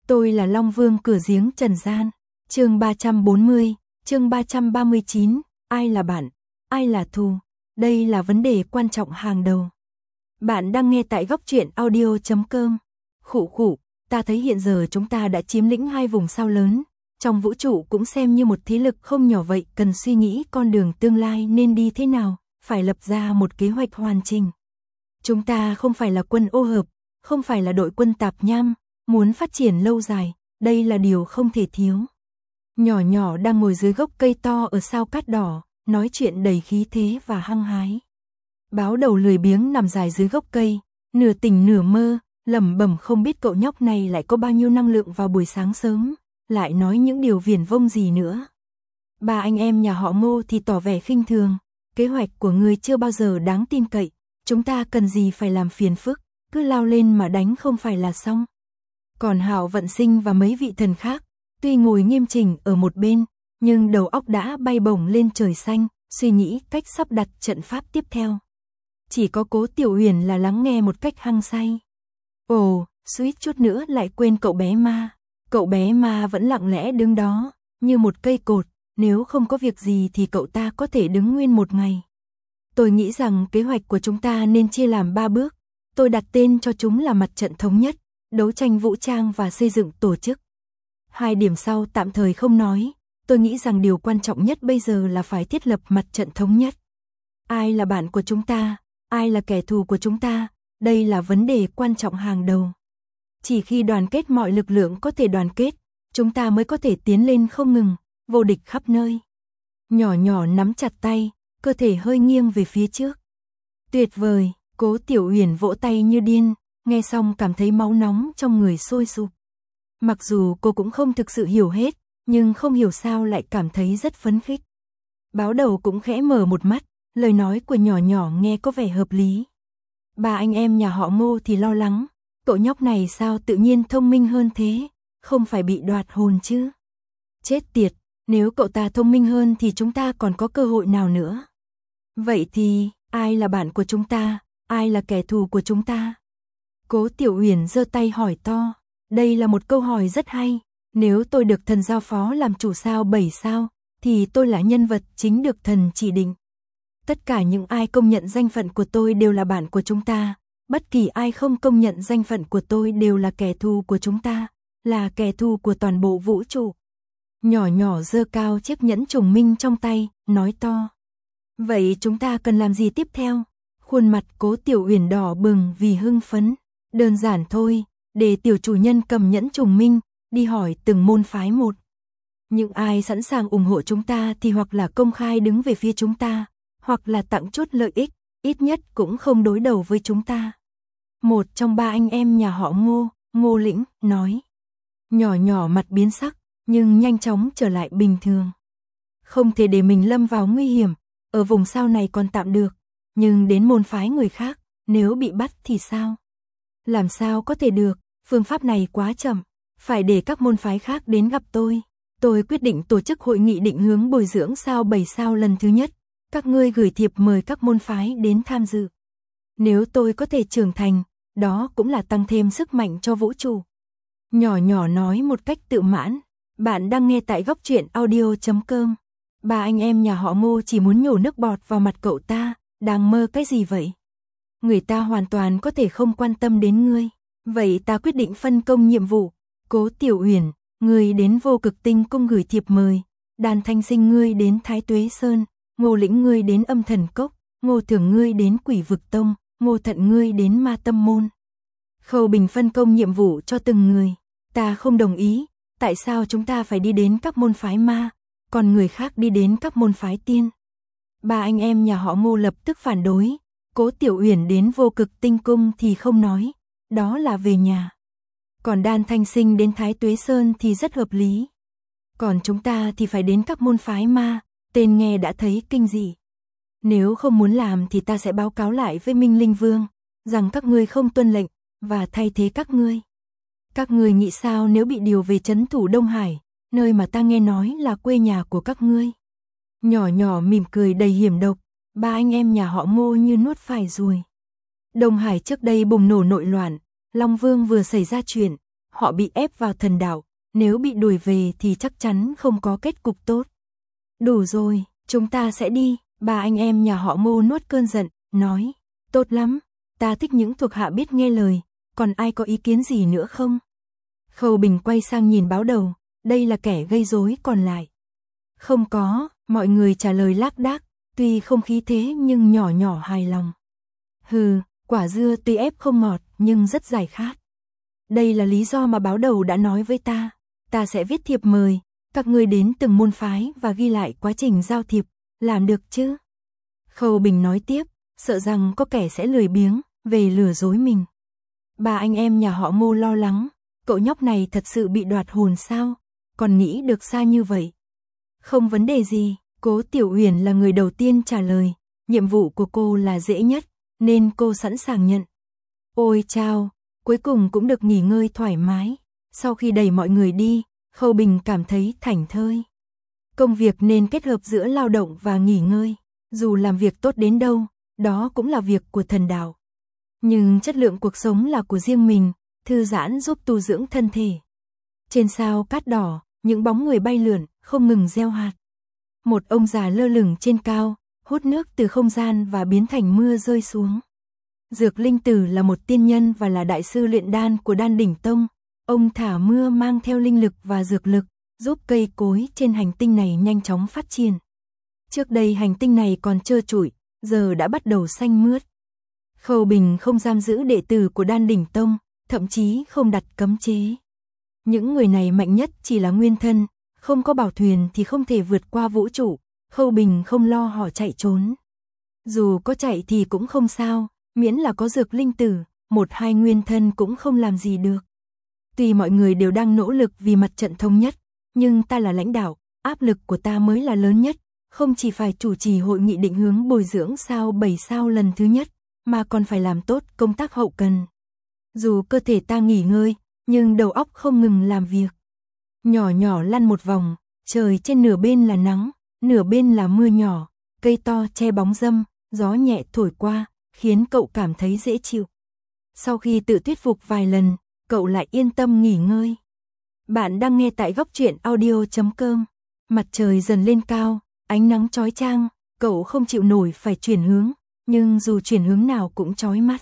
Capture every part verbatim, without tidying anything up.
Tôi là Long Vương cửa giếng trần gian. Chương ba trăm bốn mươi, chương ba trăm ba mươi chín, ai là bạn, ai là thù? Đây là vấn đề quan trọng hàng đầu. Bạn đang nghe tại góc truyện audio chấm com. Khụ khụ, ta thấy hiện giờ chúng ta đã chiếm lĩnh hai vùng sao lớn, trong vũ trụ cũng xem như một thế lực không nhỏ vậy, cần suy nghĩ con đường tương lai nên đi thế nào, phải lập ra một kế hoạch hoàn chỉnh. Chúng ta không phải là quân ô hợp, không phải là đội quân tạp nham, muốn phát triển lâu dài, đây là điều không thể thiếu. Nhỏ nhỏ đang ngồi dưới gốc cây to ở sao cát đỏ, nói chuyện đầy khí thế và hăng hái. Báo đầu lười biếng nằm dài dưới gốc cây, nửa tỉnh nửa mơ, lẩm bẩm không biết cậu nhóc này lại có bao nhiêu năng lượng vào buổi sáng sớm, lại nói những điều viển vông gì nữa. Ba anh em nhà họ Ngô thì tỏ vẻ khinh thường, kế hoạch của người chưa bao giờ đáng tin cậy, chúng ta cần gì phải làm phiền phức, cứ lao lên mà đánh không phải là xong. Còn Hạo Vận Sinh và mấy vị thần khác, tuy ngồi nghiêm chỉnh ở một bên, nhưng đầu óc đã bay bổng lên trời xanh, suy nghĩ cách sắp đặt trận pháp tiếp theo. Chỉ có Cố Tiểu Uyển là lắng nghe một cách hăng say. Ồ, suýt chút nữa lại quên cậu bé ma. Cậu bé ma vẫn lặng lẽ đứng đó, như một cây cột, nếu không có việc gì thì cậu ta có thể đứng nguyên một ngày. Tôi nghĩ rằng kế hoạch của chúng ta nên chia làm ba bước. Tôi đặt tên cho chúng là mặt trận thống nhất, đấu tranh vũ trang và xây dựng tổ chức. Hai điểm sau tạm thời không nói, tôi nghĩ rằng điều quan trọng nhất bây giờ là phải thiết lập mặt trận thống nhất. Ai là bạn của chúng ta, ai là kẻ thù của chúng ta, đây là vấn đề quan trọng hàng đầu. Chỉ khi đoàn kết mọi lực lượng có thể đoàn kết, chúng ta mới có thể tiến lên không ngừng, vô địch khắp nơi. Nhỏ nhỏ nắm chặt tay, cơ thể hơi nghiêng về phía trước. Tuyệt vời, Cố Tiểu Uyển vỗ tay như điên, nghe xong cảm thấy máu nóng trong người sôi sục. Mặc dù cô cũng không thực sự hiểu hết, nhưng không hiểu sao lại cảm thấy rất phấn khích. Báo đầu cũng khẽ mở một mắt, lời nói của nhỏ nhỏ nghe có vẻ hợp lý. Ba anh em nhà họ Ngô thì lo lắng, cậu nhóc này sao tự nhiên thông minh hơn thế, không phải bị đoạt hồn chứ? Chết tiệt, nếu cậu ta thông minh hơn thì chúng ta còn có cơ hội nào nữa? Vậy thì, ai là bạn của chúng ta, ai là kẻ thù của chúng ta? Cố Tiểu Uyển giơ tay hỏi to, đây là một câu hỏi rất hay, nếu tôi được thần giao phó làm chủ sao bảy sao, thì tôi là nhân vật chính được thần chỉ định. Tất cả những ai công nhận danh phận của tôi đều là bạn của chúng ta, bất kỳ ai không công nhận danh phận của tôi đều là kẻ thù của chúng ta, là kẻ thù của toàn bộ vũ trụ. Nhỏ nhỏ giơ cao chiếc nhẫn trùng minh trong tay, nói to. Vậy chúng ta cần làm gì tiếp theo? Khuôn mặt Cố Tiểu Uyển đỏ bừng vì hưng phấn. Đơn giản thôi, để tiểu chủ nhân cầm nhẫn trùng minh, đi hỏi từng môn phái một. Những ai sẵn sàng ủng hộ chúng ta thì hoặc là công khai đứng về phía chúng ta, hoặc là tặng chút lợi ích, ít nhất cũng không đối đầu với chúng ta. Một trong ba anh em nhà họ Ngô, Ngô Lĩnh, nói. Nhỏ nhỏ mặt biến sắc, nhưng nhanh chóng trở lại bình thường. Không thể để mình lâm vào nguy hiểm, ở vùng sao này còn tạm được, nhưng đến môn phái người khác, nếu bị bắt thì sao? Làm sao có thể được, phương pháp này quá chậm, phải để các môn phái khác đến gặp tôi. Tôi quyết định tổ chức hội nghị định hướng bồi dưỡng sao bảy sao lần thứ nhất, các ngươi gửi thiệp mời các môn phái đến tham dự. Nếu tôi có thể trưởng thành, đó cũng là tăng thêm sức mạnh cho vũ trụ. Nhỏ nhỏ nói một cách tự mãn, bạn đang nghe tại góc truyện audio chấm com. Ba anh em nhà họ Ngô chỉ muốn nhổ nước bọt vào mặt cậu ta, đang mơ cái gì vậy? Người ta hoàn toàn có thể không quan tâm đến ngươi. Vậy ta quyết định phân công nhiệm vụ. Cố Tiểu Uyển, ngươi đến Vô Cực Tinh Cung gửi thiệp mời. Đàn Thanh Sinh ngươi đến Thái Tuế Sơn. Ngô Lĩnh ngươi đến Âm Thần Cốc. Ngô Thường ngươi đến Quỷ Vực Tông. Ngô Thận ngươi đến Ma Tâm Môn. Khâu Bình phân công nhiệm vụ cho từng người. Ta không đồng ý. Tại sao chúng ta phải đi đến các môn phái ma, còn người khác đi đến các môn phái tiên? Ba anh em nhà họ Ngô lập tức phản đối. Cố Tiểu Uyển đến Vô Cực Tinh Cung thì không nói, đó là về nhà. Còn Đan Thanh Sinh đến Thái Tuế Sơn thì rất hợp lý. Còn chúng ta thì phải đến các môn phái ma, tên nghe đã thấy kinh dị. Nếu không muốn làm thì ta sẽ báo cáo lại với Minh Linh Vương, rằng các ngươi không tuân lệnh, và thay thế các ngươi. Các ngươi nghĩ sao nếu bị điều về trấn thủ Đông Hải, nơi mà ta nghe nói là quê nhà của các ngươi? Nhỏ nhỏ mỉm cười đầy hiểm độc. Ba anh em nhà họ Ngô như nuốt phải ruồi. Đông Hải trước đây bùng nổ nội loạn, Long Vương vừa xảy ra chuyện, họ bị ép vào thần đạo, nếu bị đuổi về thì chắc chắn không có kết cục tốt. Đủ rồi, chúng ta sẽ đi, ba anh em nhà họ Ngô nuốt cơn giận, nói, tốt lắm, ta thích những thuộc hạ biết nghe lời, còn ai có ý kiến gì nữa không? Khâu Bình quay sang nhìn Báo Đầu, đây là kẻ gây rối còn lại. Không có, mọi người trả lời lác đác, tuy không khí thế nhưng nhỏ nhỏ hài lòng. Hừ, quả dưa tuy ép không ngọt nhưng rất giải khát. Đây là lý do mà Báo Đầu đã nói với ta, ta sẽ viết thiệp mời, các ngươi đến từng môn phái và ghi lại quá trình giao thiệp, làm được chứ? Khâu Bình nói tiếp, sợ rằng có kẻ sẽ lười biếng, về lừa dối mình. Ba anh em nhà họ Ngô lo lắng, cậu nhóc này thật sự bị đoạt hồn sao, còn nghĩ được xa như vậy. Không vấn đề gì, Cố Tiểu Uyển là người đầu tiên trả lời, nhiệm vụ của cô là dễ nhất, nên cô sẵn sàng nhận. Ôi chao, cuối cùng cũng được nghỉ ngơi thoải mái, sau khi đẩy mọi người đi, Khâu Bình cảm thấy thảnh thơi. Công việc nên kết hợp giữa lao động và nghỉ ngơi, dù làm việc tốt đến đâu, đó cũng là việc của thần đạo. Nhưng chất lượng cuộc sống là của riêng mình, thư giãn giúp tu dưỡng thân thể. Trên sao cát đỏ, những bóng người bay lượn, không ngừng gieo hạt. Một ông già lơ lửng trên cao, hút nước từ không gian và biến thành mưa rơi xuống. Dược Linh Tử là một tiên nhân và là đại sư luyện đan của Đan Đỉnh Tông. Ông thả mưa mang theo linh lực và dược lực, giúp cây cối trên hành tinh này nhanh chóng phát triển. Trước đây hành tinh này còn trơ trụi, giờ đã bắt đầu xanh mướt. Khâu Bình không giam giữ đệ tử của Đan Đỉnh Tông, thậm chí không đặt cấm chế. Những người này mạnh nhất chỉ là nguyên thân, không có bảo thuyền thì không thể vượt qua vũ trụ, Khâu Bình không lo họ chạy trốn. Dù có chạy thì cũng không sao, miễn là có Dược Linh Tử, một hai nguyên thân cũng không làm gì được. Tuy mọi người đều đang nỗ lực vì mặt trận thống nhất, nhưng ta là lãnh đạo, áp lực của ta mới là lớn nhất, không chỉ phải chủ trì hội nghị định hướng bồi dưỡng sao bảy sao lần thứ nhất, mà còn phải làm tốt công tác hậu cần. Dù cơ thể ta nghỉ ngơi, nhưng đầu óc không ngừng làm việc. Nhỏ nhỏ lăn một vòng, trời trên nửa bên là nắng, nửa bên là mưa nhỏ, cây to che bóng râm, gió nhẹ thổi qua, khiến cậu cảm thấy dễ chịu. Sau khi tự thuyết phục vài lần, cậu lại yên tâm nghỉ ngơi. Bạn đang nghe tại góc truyện audio chấm com. Mặt trời dần lên cao, ánh nắng chói chang, cậu không chịu nổi phải chuyển hướng, nhưng dù chuyển hướng nào cũng chói mắt.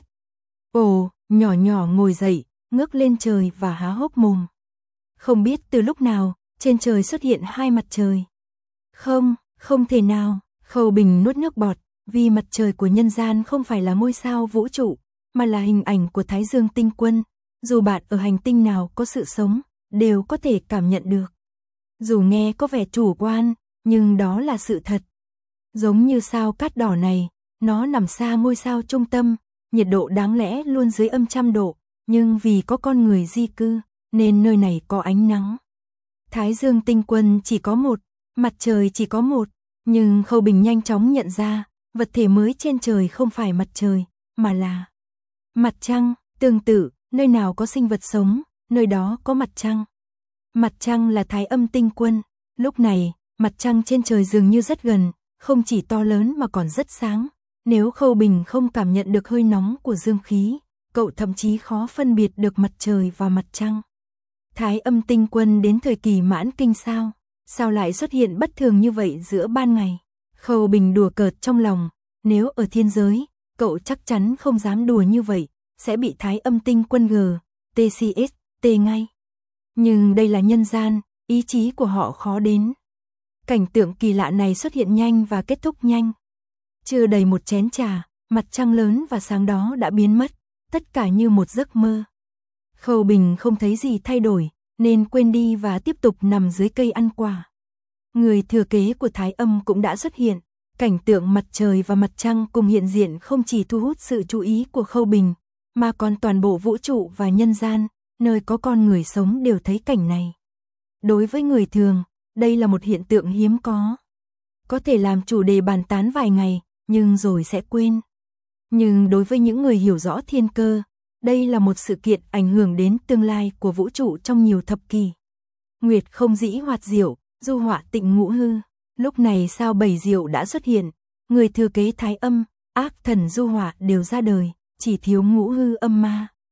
Ồ, nhỏ nhỏ ngồi dậy, ngước lên trời và há hốc mồm. Không biết từ lúc nào, trên trời xuất hiện hai mặt trời. Không, không thể nào, Khâu Bình nuốt nước bọt, vì mặt trời của nhân gian không phải là ngôi sao vũ trụ, mà là hình ảnh của Thái Dương tinh quân. Dù bạn ở hành tinh nào có sự sống, đều có thể cảm nhận được. Dù nghe có vẻ chủ quan, nhưng đó là sự thật. Giống như sao cát đỏ này, nó nằm xa ngôi sao trung tâm, nhiệt độ đáng lẽ luôn dưới âm trăm độ, nhưng vì có con người di cư, nên nơi này có ánh nắng. Thái Dương tinh quân chỉ có một, mặt trời chỉ có một, nhưng Khâu Bình nhanh chóng nhận ra, vật thể mới trên trời không phải mặt trời, mà là mặt trăng. Tương tự, nơi nào có sinh vật sống, nơi đó có mặt trăng. Mặt trăng là Thái Âm tinh quân. Lúc này, mặt trăng trên trời dường như rất gần, không chỉ to lớn mà còn rất sáng. Nếu Khâu Bình không cảm nhận được hơi nóng của dương khí, cậu thậm chí khó phân biệt được mặt trời và mặt trăng. Thái Âm tinh quân đến thời kỳ mãn kinh sao? Sao lại xuất hiện bất thường như vậy giữa ban ngày? Khâu Bình đùa cợt trong lòng, nếu ở thiên giới, cậu chắc chắn không dám đùa như vậy, sẽ bị Thái Âm tinh quân G, tê xê ét, T ngay. Nhưng đây là nhân gian, ý chí của họ khó đến. Cảnh tượng kỳ lạ này xuất hiện nhanh và kết thúc nhanh. Chưa đầy một chén trà, mặt trăng lớn và sáng đó đã biến mất, tất cả như một giấc mơ. Khâu Bình không thấy gì thay đổi, nên quên đi và tiếp tục nằm dưới cây ăn quả. Người thừa kế của Thái Âm cũng đã xuất hiện, cảnh tượng mặt trời và mặt trăng cùng hiện diện không chỉ thu hút sự chú ý của Khâu Bình, mà còn toàn bộ vũ trụ và nhân gian, nơi có con người sống đều thấy cảnh này. Đối với người thường, đây là một hiện tượng hiếm có. Có thể làm chủ đề bàn tán vài ngày, nhưng rồi sẽ quên. Nhưng đối với những người hiểu rõ thiên cơ, đây là một sự kiện ảnh hưởng đến tương lai của vũ trụ trong nhiều thập kỷ. Nguyệt không dĩ hoạt diệu, du họa tịnh ngũ hư. Lúc này sao bảy diệu đã xuất hiện, người thừa kế Thái Âm, ác thần du họa đều ra đời, chỉ thiếu ngũ hư âm ma.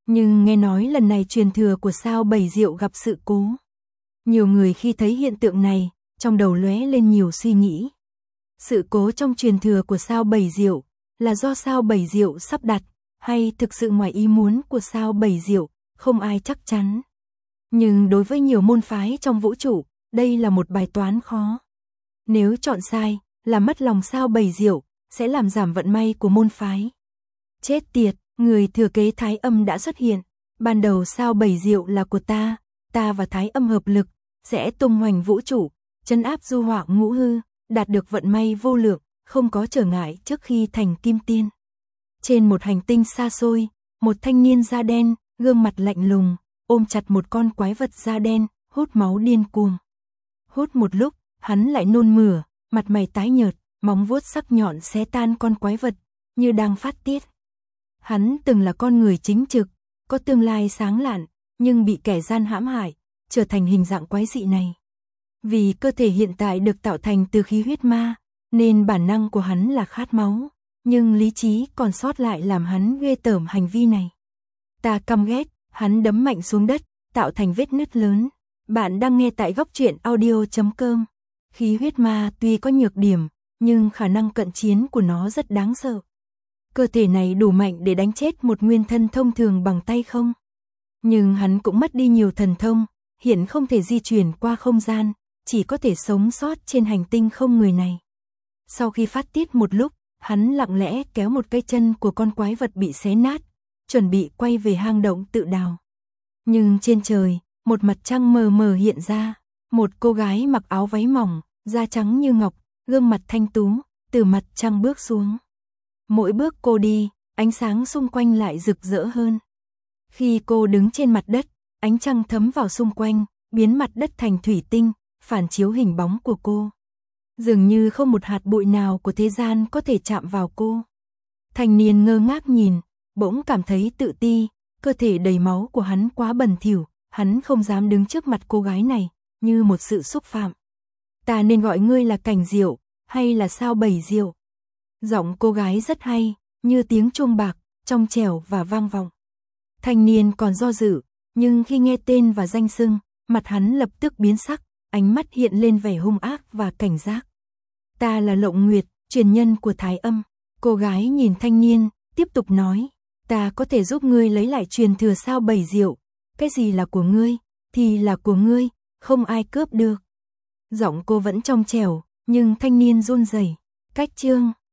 Nhưng nghe nói lần này truyền thừa của sao Bảy Diệu gặp sự cố. Nhiều người khi thấy hiện tượng này, trong đầu lóe lên nhiều suy nghĩ. Sự cố trong truyền thừa của sao Bảy Diệu là do sao Bảy Diệu sắp đặt, hay thực sự ngoài ý muốn của sao Bảy Diệu, không ai chắc chắn. Nhưng đối với nhiều môn phái trong vũ trụ, đây là một bài toán khó. Nếu chọn sai, làm mất lòng sao Bảy Diệu, sẽ làm giảm vận may của môn phái. Chết tiệt, người thừa kế Thái Âm đã xuất hiện. Ban đầu sao Bảy Diệu là của ta, ta và Thái Âm hợp lực, sẽ tung hoành vũ trụ, trấn áp du họa ngũ hư, đạt được vận may vô lượng, không có trở ngại trước khi thành kim tiên. Trên một hành tinh xa xôi, một thanh niên da đen, gương mặt lạnh lùng, ôm chặt một con quái vật da đen, hút máu điên cuồng. Hút một lúc, hắn lại nôn mửa, mặt mày tái nhợt, móng vuốt sắc nhọn xé tan con quái vật, như đang phát tiết. Hắn từng là con người chính trực, có tương lai sáng lạn, nhưng bị kẻ gian hãm hại, trở thành hình dạng quái dị này. Vì cơ thể hiện tại được tạo thành từ khí huyết ma, nên bản năng của hắn là khát máu, nhưng lý trí còn sót lại làm hắn ghê tởm hành vi này. Ta căm ghét, hắn đấm mạnh xuống đất, tạo thành vết nứt lớn. Bạn đang nghe tại góc truyện audio chấm com. Khí huyết ma tuy có nhược điểm, nhưng khả năng cận chiến của nó rất đáng sợ. Cơ thể này đủ mạnh để đánh chết một nguyên thân thông thường bằng tay không? Nhưng hắn cũng mất đi nhiều thần thông, hiện không thể di chuyển qua không gian, chỉ có thể sống sót trên hành tinh không người này. Sau khi phát tiết một lúc, hắn lặng lẽ kéo một cái chân của con quái vật bị xé nát, chuẩn bị quay về hang động tự đào. Nhưng trên trời, một mặt trăng mờ mờ hiện ra, một cô gái mặc áo váy mỏng, da trắng như ngọc, gương mặt thanh tú, từ mặt trăng bước xuống. Mỗi bước cô đi, ánh sáng xung quanh lại rực rỡ hơn. Khi cô đứng trên mặt đất, ánh trăng thấm vào xung quanh, biến mặt đất thành thủy tinh, phản chiếu hình bóng của cô. Dường như không một hạt bụi nào của thế gian có thể chạm vào cô. Thanh niên ngơ ngác nhìn, bỗng cảm thấy tự ti, cơ thể đầy máu của hắn quá bẩn thỉu, hắn không dám đứng trước mặt cô gái này, như một sự xúc phạm. Ta nên gọi ngươi là Cảnh Diệu, hay là sao Bảy Diệu? Giọng cô gái rất hay, như tiếng chuông bạc, trong trẻo và vang vọng. Thanh niên còn do dự, nhưng khi nghe tên và danh xưng, mặt hắn lập tức biến sắc, ánh mắt hiện lên vẻ hung ác và cảnh giác. Ta là Lộng Nguyệt, truyền nhân của Thái Âm. Cô gái nhìn thanh niên, tiếp tục nói, ta có thể giúp ngươi lấy lại truyền thừa sao Bảy Diệu. Cái gì là của ngươi, thì là của ngươi, không ai cướp được. Giọng cô vẫn trong trẻo, nhưng thanh niên run rẩy. Cách chương